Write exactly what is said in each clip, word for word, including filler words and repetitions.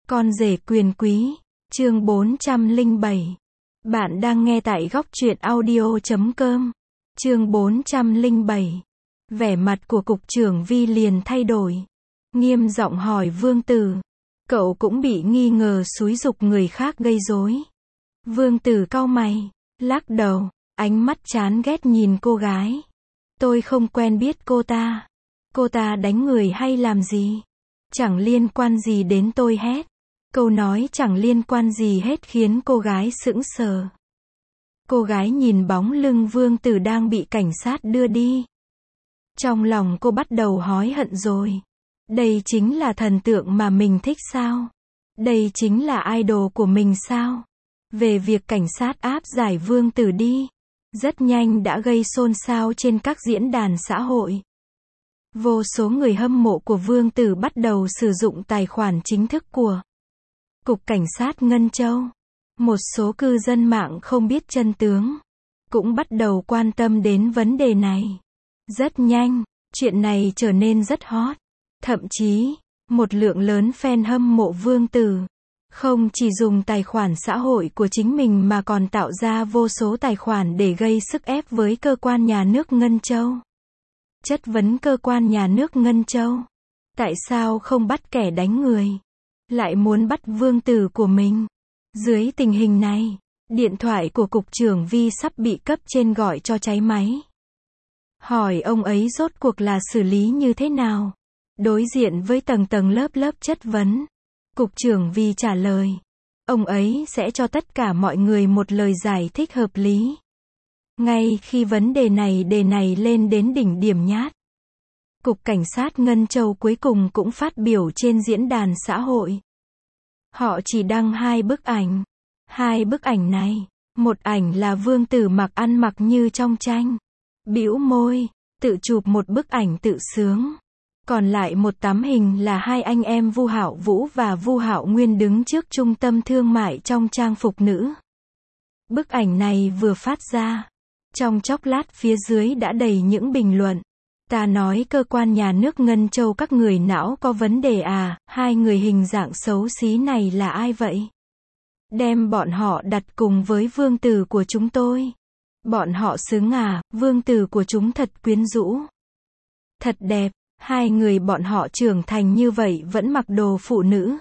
Con rể quyền quý, chương bốn trăm lẻ bảy. Bạn đang nghe tại góc truyện audio chấm com. Chương bốn trăm lẻ bảy. Vẻ mặt của cục trưởng Vi liền thay đổi. Nghiêm giọng hỏi Vương Tử. Cậu cũng bị nghi ngờ xúi giục người khác gây rối. Vương Tử cau mày, lắc đầu, ánh mắt chán ghét nhìn cô gái. Tôi không quen biết cô ta. Cô ta đánh người hay làm gì? Chẳng liên quan gì đến tôi hết. Câu nói chẳng liên quan gì hết khiến cô gái sững sờ. Cô gái nhìn bóng lưng Vương Tử đang bị cảnh sát đưa đi. Trong lòng cô bắt đầu hối hận rồi. Đây chính là thần tượng mà mình thích sao? Đây chính là idol của mình sao? Về việc cảnh sát áp giải Vương Tử đi, rất nhanh đã gây xôn xao trên các diễn đàn xã hội. Vô số người hâm mộ của Vương Tử bắt đầu sử dụng tài khoản chính thức của Cục Cảnh sát Ngân Châu. Một số cư dân mạng không biết chân tướng cũng bắt đầu quan tâm đến vấn đề này. Rất nhanh, chuyện này trở nên rất hot. Thậm chí, một lượng lớn fan hâm mộ Vương Tử không chỉ dùng tài khoản xã hội của chính mình mà còn tạo ra vô số tài khoản để gây sức ép với cơ quan nhà nước Ngân Châu. Chất vấn cơ quan nhà nước Ngân Châu. Tại sao không bắt kẻ đánh người, lại muốn bắt Vương Tử của mình? Dưới tình hình này, điện thoại của Cục trưởng Vi sắp bị cấp trên gọi cho cháy máy. Hỏi ông ấy rốt cuộc là xử lý như thế nào? Đối diện với tầng tầng lớp lớp chất vấn, Cục trưởng Vi trả lời, ông ấy sẽ cho tất cả mọi người một lời giải thích hợp lý. Ngay khi vấn đề này đề này lên đến đỉnh điểm nhát, Cục Cảnh sát Ngân Châu cuối cùng cũng phát biểu trên diễn đàn xã hội. Họ chỉ đăng hai bức ảnh. Hai bức ảnh này, một ảnh là Vương Tử mặc ăn mặc như trong tranh, bĩu môi, tự chụp một bức ảnh tự sướng. Còn lại một tấm hình là hai anh em Vu Hạo Vũ và Vu Hạo Nguyên đứng trước trung tâm thương mại trong trang phục nữ. Bức ảnh này vừa phát ra, trong chốc lát phía dưới đã đầy những bình luận. Ta nói cơ quan nhà nước Ngân Châu các người não có vấn đề à, hai người hình dạng xấu xí này là ai vậy? Đem bọn họ đặt cùng với Vương Tử của chúng tôi. Bọn họ xứng à, Vương Tử của chúng thật quyến rũ. Thật đẹp, hai người bọn họ trưởng thành như vậy vẫn mặc đồ phụ nữ.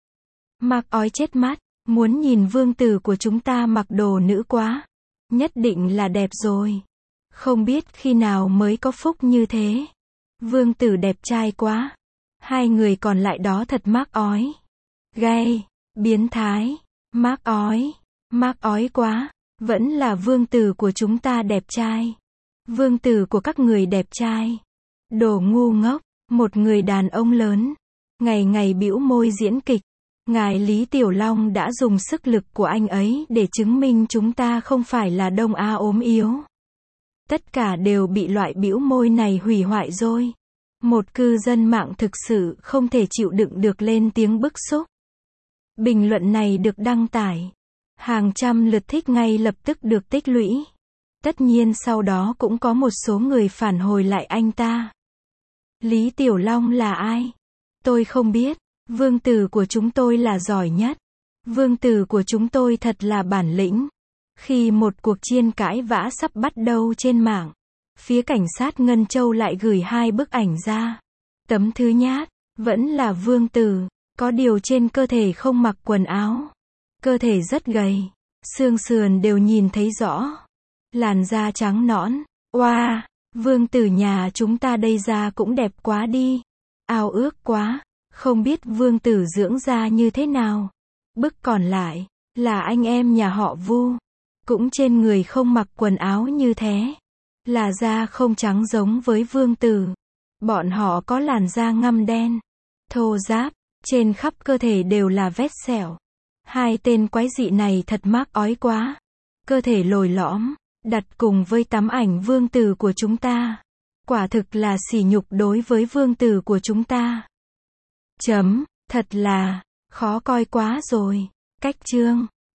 Mặc ói chết mắt, muốn nhìn Vương Tử của chúng ta mặc đồ nữ quá. Nhất định là đẹp rồi. Không biết khi nào mới có phúc như thế. Vương Tử đẹp trai quá. Hai người còn lại đó thật mắc ói. Gay, biến thái, mắc ói, mắc ói quá. Vẫn là Vương Tử của chúng ta đẹp trai. Vương Tử của các người đẹp trai. Đồ ngu ngốc, một người đàn ông lớn, ngày ngày bĩu môi diễn kịch. Ngài Lý Tiểu Long đã dùng sức lực của anh ấy để chứng minh chúng ta không phải là Đông Á ốm yếu. Tất cả đều bị loại bĩu môi này hủy hoại rồi. Một cư dân mạng thực sự không thể chịu đựng được lên tiếng bức xúc. Bình luận này được đăng tải. Hàng trăm lượt thích ngay lập tức được tích lũy. Tất nhiên sau đó cũng có một số người phản hồi lại anh ta. Lý Tiểu Long là ai? Tôi không biết. Vương Tử của chúng tôi là giỏi nhất. Vương Tử của chúng tôi thật là bản lĩnh. Khi một cuộc chiên cãi vã sắp bắt đầu trên mạng, phía cảnh sát Ngân Châu lại gửi hai bức ảnh ra. Tấm thứ nhất, vẫn là Vương Tử, có điều trên cơ thể không mặc quần áo. Cơ thể rất gầy, xương sườn đều nhìn thấy rõ. Làn da trắng nõn, oa, wow, Vương Tử nhà chúng ta đây da cũng đẹp quá đi. Ao ước quá, không biết Vương Tử dưỡng da như thế nào. Bức còn lại, là anh em nhà họ Vu. Cũng trên người không mặc quần áo như thế. Là da không trắng giống với Vương Tử. Bọn họ có làn da ngăm đen, thô ráp, trên khắp cơ thể đều là vết sẹo. Hai tên quái dị này thật mắc ói quá. Cơ thể lồi lõm, đặt cùng với tấm ảnh Vương Tử của chúng ta. Quả thực là sỉ nhục đối với Vương Tử của chúng ta. Chấm, thật là, khó coi quá rồi. Cách chương.